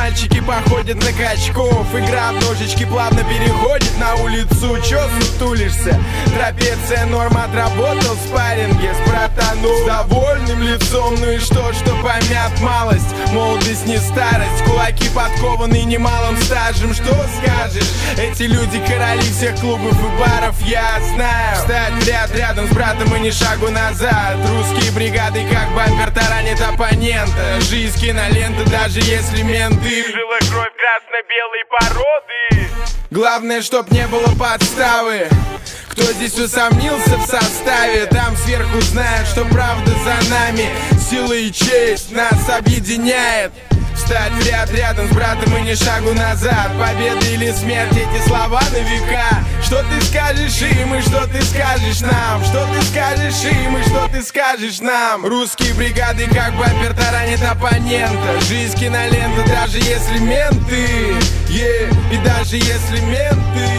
мальчики походят на качков. Игра в ножички плавно переходит на улицу. Чё сутулишься? Трапеция норм, отработал в спарринге с братаном. С довольным лицом, ну и что помят малость? Молодость не старость, кулаки подкованы немалым стажем. Что скажешь? Эти люди короли всех клубов и баров, я знаю. Встать в ряд рядом с братом и ни шагу назад. Русские бригады как бампер таранит оппонента. Жизнь кинолента, даже если менты. Жила кровь красно-белой породы. Главное, чтоб не было подставы. Кто здесь усомнился в составе, там сверху знает, что правда за нами. Сила и честь нас объединяет. Встать в ряд рядом с братом и ни шагу назад. Победа или смерть, эти слова на века. Что ты скажешь им и что ты скажешь нам? Что ты скажешь им и что ты скажешь нам? Русские бригады как бампер таранит оппонента. Жизнь кинолента, даже если менты, и даже если менты.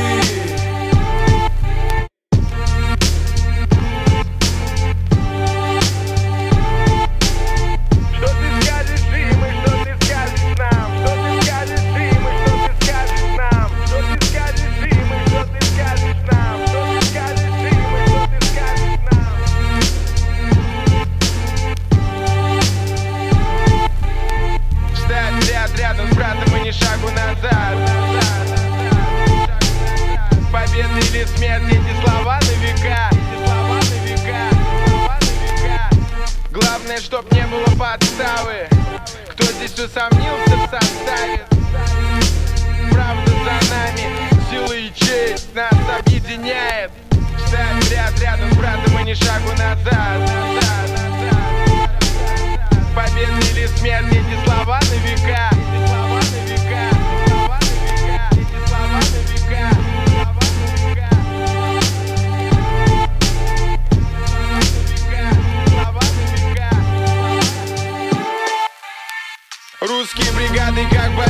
Рядом с братом и ни шагу назад. Победа или смерть, эти слова на века. Главное, чтоб не было подставы. Кто здесь усомнился в составе? Правда за нами, сила и честь нас объединяет. Встать в ряд рядом с братом и ни шагу назад. Победа или смерть, эти слова на века. Русские бригады как бы